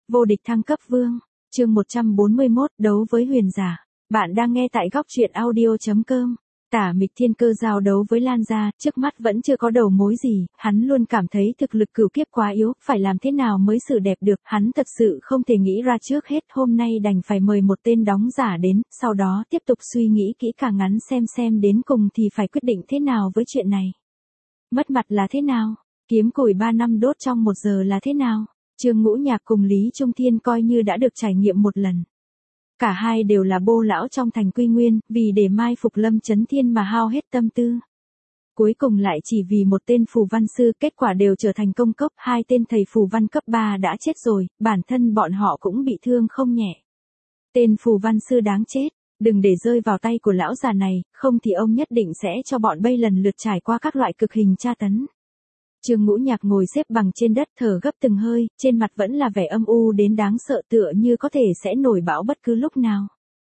Vô địch thăng cấp vương, chương 141, đấu với huyền giả. Bạn đang nghe tại góc truyện audio.com. Tả Mịch Thiên Cơ giao đấu với Lan gia, trước mắt vẫn chưa có đầu mối gì, hắn luôn cảm thấy thực lực cửu kiếp quá yếu, phải làm thế nào mới xử đẹp được, hắn thật sự không thể nghĩ ra trước hết, hôm nay đành phải mời một tên đóng giả đến, sau đó tiếp tục suy nghĩ kỹ càng ngắn xem đến cùng thì phải quyết định thế nào với chuyện này. Mất mặt là thế nào? Kiếm củi 3 năm đốt trong 1 giờ là thế nào? Trương Ngũ Nhạc cùng Lý Trung Thiên coi như đã được trải nghiệm một lần. Cả hai đều là bô lão trong thành Quy Nguyên, vì để mai phục Lâm Chấn Thiên mà hao hết tâm tư. Cuối cùng lại chỉ vì một tên phù văn sư, kết quả đều trở thành công cốc, hai tên thầy phù văn cấp 3 đã chết rồi, bản thân bọn họ cũng bị thương không nhẹ. Tên phù văn sư đáng chết, đừng để rơi vào tay của lão già này, không thì ông nhất định sẽ cho bọn bây lần lượt trải qua các loại cực hình tra tấn. Trương Ngũ Nhạc ngồi xếp bằng trên đất thở gấp từng hơi, trên mặt vẫn là vẻ âm u đến đáng sợ tựa như có thể sẽ nổi bão bất cứ lúc nào.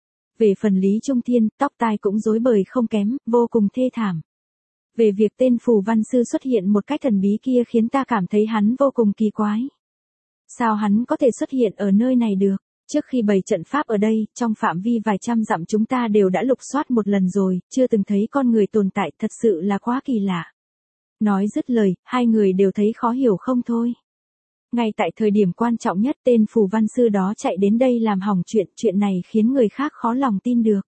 Về phần Lý Trung Thiên, tóc tai cũng rối bời không kém, vô cùng thê thảm. Về việc tên phù văn sư xuất hiện một cách thần bí kia khiến ta cảm thấy hắn vô cùng kỳ quái. Sao hắn có thể xuất hiện ở nơi này được? Trước khi bày trận pháp ở đây, trong phạm vi vài trăm dặm chúng ta đều đã lục soát một lần rồi, chưa từng thấy con người tồn tại, thật sự là quá kỳ lạ. Nói dứt lời, hai người đều thấy khó hiểu không thôi. Ngay tại thời điểm quan trọng nhất, tên phù văn sư đó chạy đến đây làm hỏng chuyện này khiến người khác khó lòng tin được.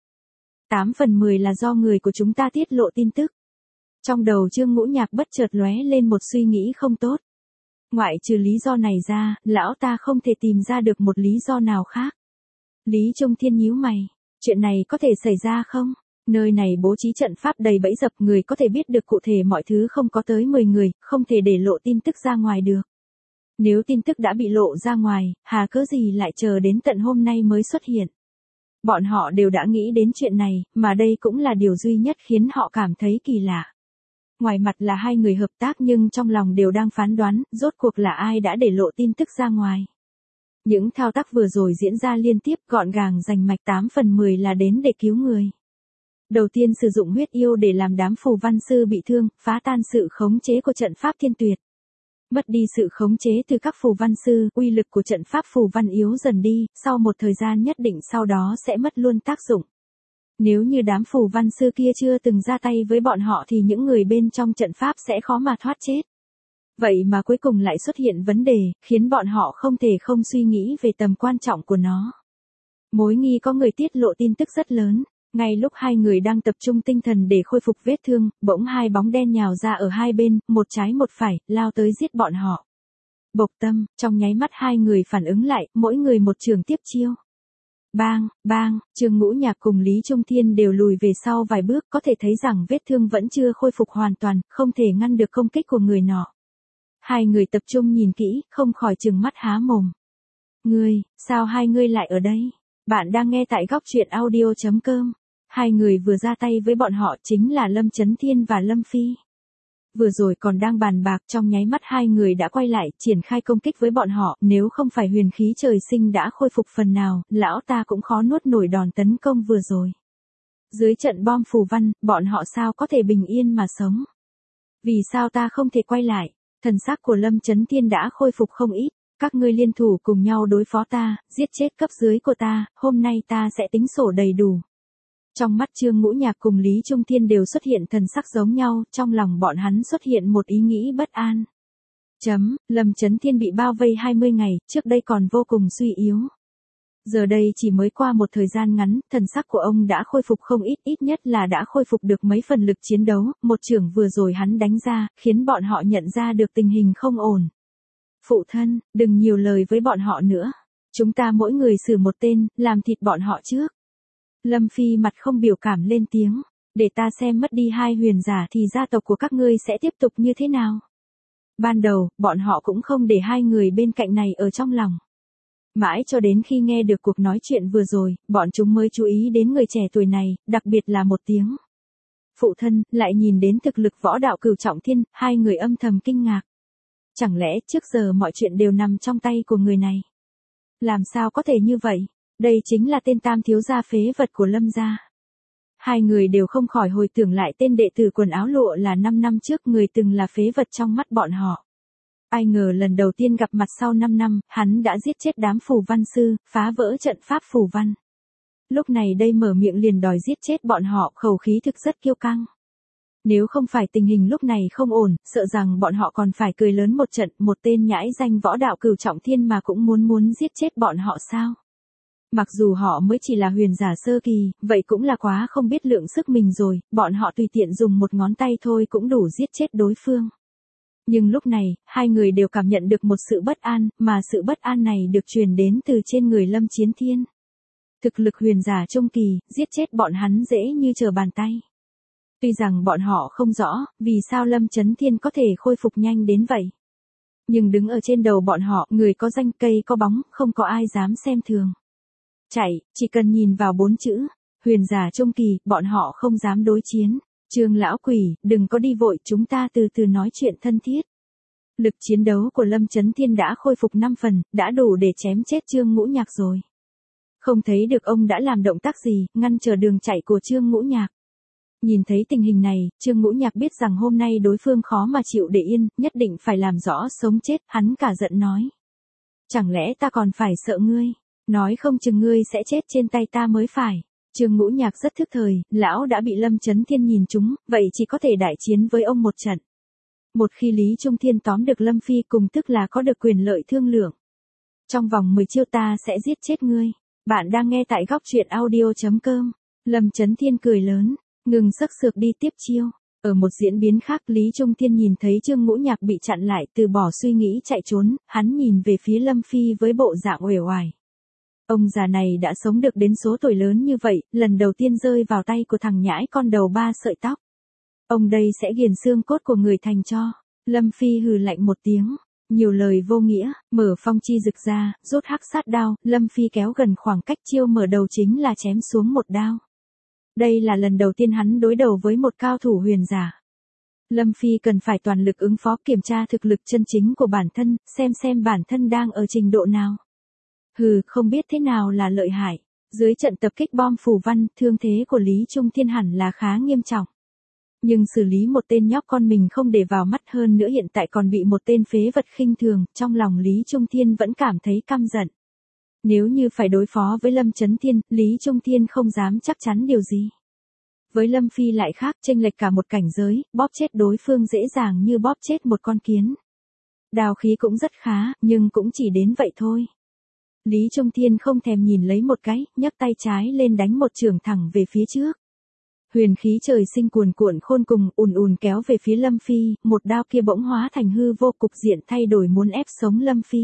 8 phần 10 là do người của chúng ta tiết lộ tin tức. Trong đầu Trương Ngũ Nhạc bất chợt lóe lên một suy nghĩ không tốt. Ngoại trừ lý do này ra, lão ta không thể tìm ra được một lý do nào khác. Lý Trung Thiên nhíu mày, chuyện này có thể xảy ra không? Nơi này bố trí trận pháp đầy bẫy dập, người có thể biết được cụ thể mọi thứ không có tới 10 người, không thể để lộ tin tức ra ngoài được. Nếu tin tức đã bị lộ ra ngoài, hà cớ gì lại chờ đến tận hôm nay mới xuất hiện. Bọn họ đều đã nghĩ đến chuyện này, mà đây cũng là điều duy nhất khiến họ cảm thấy kỳ lạ. Ngoài mặt là hai người hợp tác nhưng trong lòng đều đang phán đoán, rốt cuộc là ai đã để lộ tin tức ra ngoài. Những thao tác vừa rồi diễn ra liên tiếp gọn gàng rành mạch, 8 phần 10 là đến để cứu người. Đầu tiên sử dụng huyết yêu để làm đám phù văn sư bị thương, phá tan sự khống chế của trận pháp thiên tuyệt. Mất đi sự khống chế từ các phù văn sư, uy lực của trận pháp phù văn yếu dần đi, sau một thời gian nhất định sau đó sẽ mất luôn tác dụng. Nếu như đám phù văn sư kia chưa từng ra tay với bọn họ thì những người bên trong trận pháp sẽ khó mà thoát chết. Vậy mà cuối cùng lại xuất hiện vấn đề, khiến bọn họ không thể không suy nghĩ về tầm quan trọng của nó. Mối nghi có người tiết lộ tin tức rất lớn. Ngay lúc hai người đang tập trung tinh thần để khôi phục vết thương, bỗng hai bóng đen nhào ra ở hai bên, một trái một phải, lao tới giết bọn họ. Bộc tâm, trong nháy mắt hai người phản ứng lại, mỗi người một trường tiếp chiêu. Bang, Trương Ngũ Nhạc cùng Lý Trung Thiên đều lùi về sau vài bước, có thể thấy rằng vết thương vẫn chưa khôi phục hoàn toàn, không thể ngăn được công kích của người nọ. Hai người tập trung nhìn kỹ, không khỏi trừng mắt há mồm. Sao hai ngươi lại ở đây? Bạn đang nghe tại góc truyện audio.com. Hai người vừa ra tay với bọn họ chính là Lâm Chấn Thiên và Lâm Phi. Vừa rồi còn đang bàn bạc, trong nháy mắt hai người đã quay lại, triển khai công kích với bọn họ, nếu không phải huyền khí trời sinh đã khôi phục phần nào, lão ta cũng khó nuốt nổi đòn tấn công vừa rồi. Dưới trận bom phù văn, bọn họ sao có thể bình yên mà sống? Vì sao ta không thể quay lại? Thần sắc của Lâm Chấn Thiên đã khôi phục không ít. Các ngươi liên thủ cùng nhau đối phó ta, giết chết cấp dưới của ta, hôm nay ta sẽ tính sổ đầy đủ. Trong mắt Trương Ngũ Nhạc cùng Lý Trung Thiên đều xuất hiện thần sắc giống nhau, trong lòng bọn hắn xuất hiện một ý nghĩ bất an. Lâm Chấn Thiên bị bao vây 20 ngày, trước đây còn vô cùng suy yếu. Giờ đây chỉ mới qua một thời gian ngắn, thần sắc của ông đã khôi phục không ít nhất là đã khôi phục được mấy phần lực chiến đấu, một chưởng vừa rồi hắn đánh ra, khiến bọn họ nhận ra được tình hình không ổn. Phụ thân, đừng nhiều lời với bọn họ nữa. Chúng ta mỗi người xử một tên, làm thịt bọn họ trước. Lâm Phi mặt không biểu cảm lên tiếng. Để ta xem mất đi hai huyền giả thì gia tộc của các ngươi sẽ tiếp tục như thế nào. Ban đầu, bọn họ cũng không để hai người bên cạnh này ở trong lòng. Mãi cho đến khi nghe được cuộc nói chuyện vừa rồi, bọn chúng mới chú ý đến người trẻ tuổi này, đặc biệt là một tiếng. Phụ thân, lại nhìn đến thực lực võ đạo cửu trọng thiên, hai người âm thầm kinh ngạc. Chẳng lẽ trước giờ mọi chuyện đều nằm trong tay của người này? Làm sao có thể như vậy? Đây chính là tên tam thiếu gia phế vật của Lâm gia. Hai người đều không khỏi hồi tưởng lại tên đệ tử quần áo lụa là 5 năm trước, người từng là phế vật trong mắt bọn họ. Ai ngờ lần đầu tiên gặp mặt sau 5 năm, hắn đã giết chết đám phù văn sư, phá vỡ trận pháp phù văn. Lúc này đây mở miệng liền đòi giết chết bọn họ, khẩu khí thực rất kiêu căng. Nếu không phải tình hình lúc này không ổn, sợ rằng bọn họ còn phải cười lớn một trận, một tên nhãi danh võ đạo cửu trọng thiên mà cũng muốn giết chết bọn họ sao? Mặc dù họ mới chỉ là huyền giả sơ kỳ, vậy cũng là quá không biết lượng sức mình rồi, bọn họ tùy tiện dùng một ngón tay thôi cũng đủ giết chết đối phương. Nhưng lúc này, hai người đều cảm nhận được một sự bất an, mà sự bất an này được truyền đến từ trên người Lâm Chiến Thiên. Thực lực huyền giả trung kỳ, giết chết bọn hắn dễ như trở bàn tay. Tuy rằng bọn họ không rõ, vì sao Lâm Chấn Thiên có thể khôi phục nhanh đến vậy. Nhưng đứng ở trên đầu bọn họ, người có danh cây có bóng, không có ai dám xem thường. Chạy, chỉ cần nhìn vào 4 chữ, huyền giả trung kỳ, bọn họ không dám đối chiến. Trương lão quỷ, đừng có đi vội, chúng ta từ từ nói chuyện thân thiết. Lực chiến đấu của Lâm Chấn Thiên đã khôi phục 5 phần, đã đủ để chém chết Trương Ngũ Nhạc rồi. Không thấy được ông đã làm động tác gì, ngăn trở đường chạy của Trương Ngũ Nhạc. Nhìn thấy tình hình này, Trương Ngũ Nhạc biết rằng hôm nay đối phương khó mà chịu để yên, nhất định phải làm rõ sống chết, hắn cả giận nói. Chẳng lẽ ta còn phải sợ ngươi, nói không chừng ngươi sẽ chết trên tay ta mới phải. Trương Ngũ Nhạc rất thức thời, lão đã bị Lâm Chấn Thiên nhìn trúng, vậy chỉ có thể đại chiến với ông một trận. Một khi Lý Trung Thiên tóm được Lâm Phi cùng tức là có được quyền lợi thương lượng. Trong vòng 10 chiêu ta sẽ giết chết ngươi. Bạn đang nghe tại góc truyện audio.com. Lâm Chấn Thiên cười lớn, ngừng sắc sược đi tiếp chiêu. Ở một diễn biến khác, Lý Trung Thiên nhìn thấy Trương Ngũ Nhạc bị chặn lại, từ bỏ suy nghĩ chạy trốn, hắn nhìn về phía Lâm Phi với bộ dạng uể oải. Ông già này đã sống được đến số tuổi lớn như vậy, lần đầu tiên rơi vào tay của thằng nhãi con đầu 3 sợi tóc. Ông đây sẽ nghiền xương cốt của người thành cho. Lâm Phi hừ lạnh một tiếng, nhiều lời vô nghĩa, mở phong chi rực ra, rút hắc sát đao, Lâm Phi kéo gần khoảng cách chiêu mở đầu chính là chém xuống một đao. Đây là lần đầu tiên hắn đối đầu với một cao thủ huyền giả. Lâm Phi cần phải toàn lực ứng phó, kiểm tra thực lực chân chính của bản thân, xem bản thân đang ở trình độ nào. Hừ, không biết thế nào là lợi hại. Dưới trận tập kích bom phù văn, thương thế của Lý Trung Thiên hẳn là khá nghiêm trọng. Nhưng xử lý một tên nhóc con mình không để vào mắt, hơn nữa hiện tại còn bị một tên phế vật khinh thường, trong lòng Lý Trung Thiên vẫn cảm thấy căm giận. Nếu như phải đối phó với Lâm Chấn Thiên, Lý Trung Thiên không dám chắc chắn điều gì. Với Lâm Phi lại khác, chênh lệch cả một cảnh giới, bóp chết đối phương dễ dàng như bóp chết một con kiến. Đào khí cũng rất khá, nhưng cũng chỉ đến vậy thôi. Lý Trung Thiên không thèm nhìn lấy một cái, nhấc tay trái lên đánh một chưởng thẳng về phía trước. Huyền khí trời sinh cuồn cuộn khôn cùng, ùn kéo về phía Lâm Phi, một đao kia bỗng hóa thành hư vô, cục diện thay đổi, muốn ép sống Lâm Phi.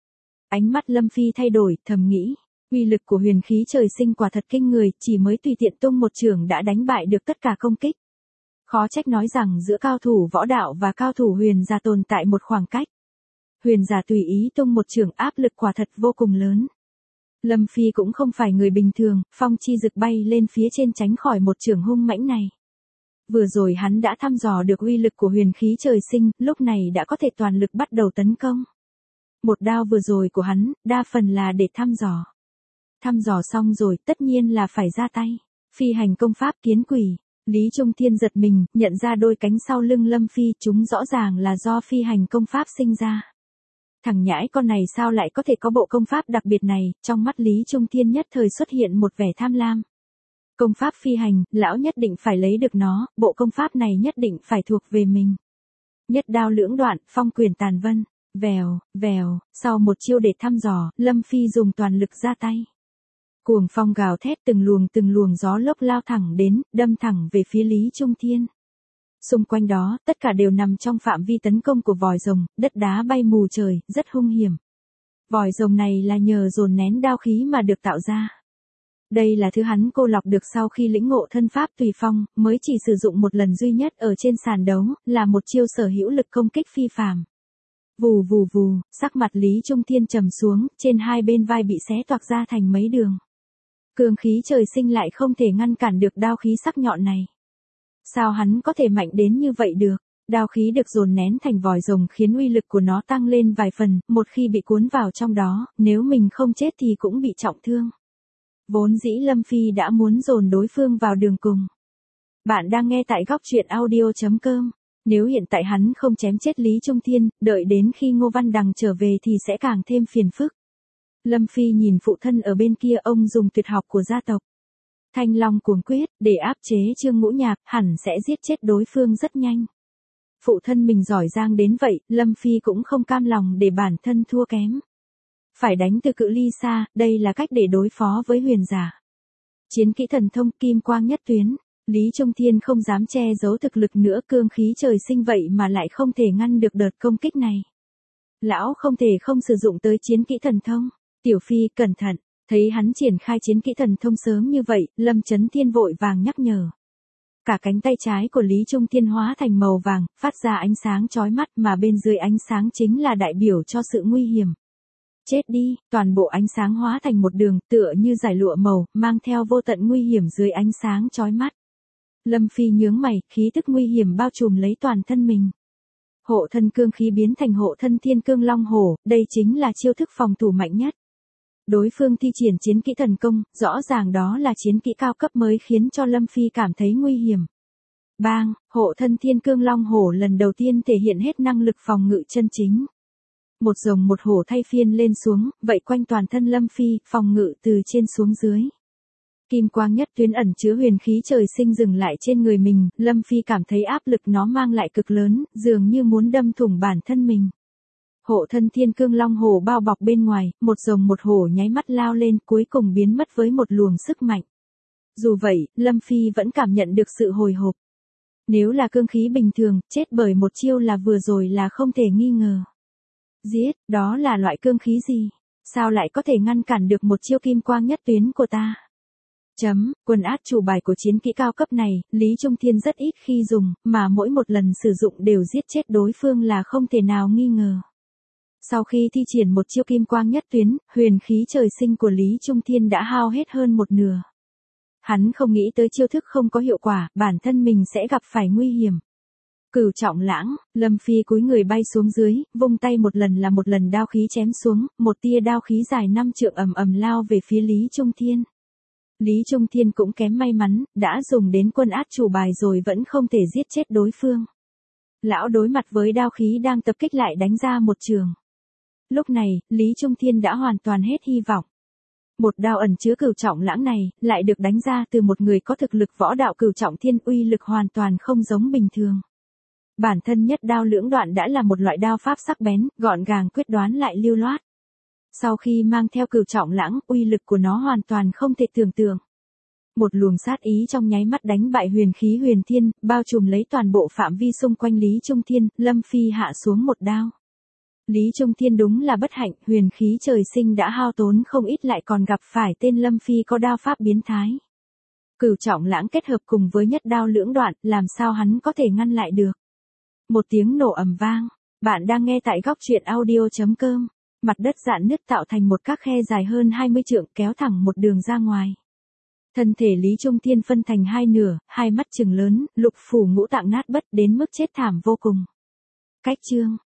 Ánh mắt Lâm Phi thay đổi, thầm nghĩ, uy lực của huyền khí trời sinh quả thật kinh người, chỉ mới tùy tiện tung một chưởng đã đánh bại được tất cả công kích. Khó trách nói rằng giữa cao thủ võ đạo và cao thủ huyền giả tồn tại một khoảng cách. Huyền giả tùy ý tung một chưởng, áp lực quả thật vô cùng lớn. Lâm Phi cũng không phải người bình thường, phong chi rực bay lên phía trên tránh khỏi một chưởng hung mãnh này. Vừa rồi hắn đã thăm dò được uy lực của huyền khí trời sinh, lúc này đã có thể toàn lực bắt đầu tấn công. Một đao vừa rồi của hắn, đa phần là để thăm dò. Thăm dò xong rồi, tất nhiên là phải ra tay. Phi hành công pháp kiến quỷ. Lý Trung Thiên giật mình, nhận ra đôi cánh sau lưng Lâm Phi, chúng rõ ràng là do phi hành công pháp sinh ra. Thằng nhãi con này sao lại có thể có bộ công pháp đặc biệt này, trong mắt Lý Trung Thiên nhất thời xuất hiện một vẻ tham lam. Công pháp phi hành, lão nhất định phải lấy được nó, bộ công pháp này nhất định phải thuộc về mình. Nhất đao lưỡng đoạn, phong quyền tàn vân, vèo, sau một chiêu để thăm dò, Lâm Phi dùng toàn lực ra tay. Cuồng phong gào thét, từng luồng gió lốc lao thẳng đến, đâm thẳng về phía Lý Trung Thiên. Xung quanh đó, tất cả đều nằm trong phạm vi tấn công của vòi rồng, đất đá bay mù trời, rất hung hiểm. Vòi rồng này là nhờ dồn nén đao khí mà được tạo ra. Đây là thứ hắn cô lọc được sau khi lĩnh ngộ thân pháp tùy phong, mới chỉ sử dụng một lần duy nhất ở trên sàn đấu, là một chiêu sở hữu lực công kích phi phàm. Vù, sắc mặt Lý Trung Thiên trầm xuống, trên hai bên vai bị xé toạc ra thành mấy đường. Cường khí trời sinh lại không thể ngăn cản được đao khí sắc nhọn này. Sao hắn có thể mạnh đến như vậy được? Đao khí được dồn nén thành vòi rồng khiến uy lực của nó tăng lên vài phần, một khi bị cuốn vào trong đó, nếu mình không chết thì cũng bị trọng thương. Vốn dĩ Lâm Phi đã muốn dồn đối phương vào đường cùng. Bạn đang nghe tại góc truyện audio.com. Nếu hiện tại hắn không chém chết Lý Trung Thiên, đợi đến khi Ngô Văn Đằng trở về thì sẽ càng thêm phiền phức. Lâm Phi nhìn phụ thân ở bên kia, ông dùng tuyệt học của gia tộc Thanh Long Cuồng Quyết để áp chế Trương Ngũ Nhạc, hẳn sẽ giết chết đối phương rất nhanh. Phụ thân mình giỏi giang đến vậy, Lâm Phi cũng không cam lòng để bản thân thua kém. Phải đánh từ cự ly xa, đây là cách để đối phó với huyền giả. Chiến kỹ thần thông kim quang nhất tuyến, Lý Trung Thiên không dám che giấu thực lực nữa, cương khí trời sinh vậy mà lại không thể ngăn được đợt công kích này. Lão không thể không sử dụng tới chiến kỹ thần thông. Tiểu Phi, cẩn thận. Thấy hắn triển khai chiến kỹ thần thông sớm như vậy, Lâm Chấn Thiên vội vàng nhắc nhở. Cả cánh tay trái của Lý Trung Thiên hóa thành màu vàng, phát ra ánh sáng chói mắt, mà bên dưới ánh sáng chính là đại biểu cho sự nguy hiểm. Chết đi, toàn bộ ánh sáng hóa thành một đường, tựa như dải lụa màu, mang theo vô tận nguy hiểm dưới ánh sáng chói mắt. Lâm Phi nhướng mày, khí tức nguy hiểm bao trùm lấy toàn thân mình. Hộ thân cương khí biến thành hộ thân thiên cương long hổ, đây chính là chiêu thức phòng thủ mạnh nhất. Đối phương thi triển chiến kỹ thần công, rõ ràng đó là chiến kỹ cao cấp mới khiến cho Lâm Phi cảm thấy nguy hiểm. Bang, hộ thân thiên cương long hổ lần đầu tiên thể hiện hết năng lực phòng ngự chân chính. Một rồng một hổ thay phiên lên xuống, vậy quanh toàn thân Lâm Phi, phòng ngự từ trên xuống dưới. Kim quang nhất tuyến ẩn chứa huyền khí trời sinh dừng lại trên người mình, Lâm Phi cảm thấy áp lực nó mang lại cực lớn, dường như muốn đâm thủng bản thân mình. Hộ thân thiên cương long hổ bao bọc bên ngoài, một rồng một hổ nháy mắt lao lên, cuối cùng biến mất với một luồng sức mạnh. Dù vậy, Lâm Phi vẫn cảm nhận được sự hồi hộp. Nếu là cương khí bình thường, chết bởi một chiêu là vừa rồi là không thể nghi ngờ. Giết, đó là loại cương khí gì? Sao lại có thể ngăn cản được một chiêu kim quang nhất tuyến của ta? Quân át chủ bài của chiến kỹ cao cấp này, Lý Trung Thiên rất ít khi dùng, mà mỗi một lần sử dụng đều giết chết đối phương là không thể nào nghi ngờ. Sau khi thi triển một chiêu kim quang nhất tuyến, huyền khí trời sinh của Lý Trung Thiên đã hao hết hơn một nửa. Hắn không nghĩ tới chiêu thức không có hiệu quả, bản thân mình sẽ gặp phải nguy hiểm. Cửu trọng lãng, Lâm Phi cúi người bay xuống dưới, vung tay một lần là một lần đao khí chém xuống, một tia đao khí dài 5 trượng ầm ầm lao về phía Lý Trung Thiên. Lý Trung Thiên cũng kém may mắn, đã dùng đến quân át chủ bài rồi vẫn không thể giết chết đối phương. Lão đối mặt với đao khí đang tập kích lại đánh ra một trường. Lúc này, Lý Trung Thiên đã hoàn toàn hết hy vọng. Một đao ẩn chứa cửu trọng lãng này, lại được đánh ra từ một người có thực lực võ đạo cửu trọng thiên, uy lực hoàn toàn không giống bình thường. Bản thân nhất đao lưỡng đoạn đã là một loại đao pháp sắc bén, gọn gàng quyết đoán lại lưu loát. Sau khi mang theo cửu trọng lãng, uy lực của nó hoàn toàn không thể tưởng tượng. Một luồng sát ý trong nháy mắt đánh bại huyền khí huyền thiên, bao trùm lấy toàn bộ phạm vi xung quanh Lý Trung Thiên, Lâm Phi hạ xuống một đao. Lý Trung Thiên đúng là bất hạnh, huyền khí trời sinh đã hao tốn không ít lại còn gặp phải tên Lâm Phi có đao pháp biến thái. Cửu trọng lãng kết hợp cùng với nhất đao lưỡng đoạn, làm sao hắn có thể ngăn lại được. Một tiếng nổ ầm vang, bạn đang nghe tại góc truyện audio.com. Mặt đất rạn nứt tạo thành một các khe dài hơn 20 trượng kéo thẳng một đường ra ngoài. Thân thể Lý Trung Thiên phân thành hai nửa, hai mắt trừng lớn, lục phủ ngũ tạng nát bất đến mức chết thảm vô cùng. Cách chương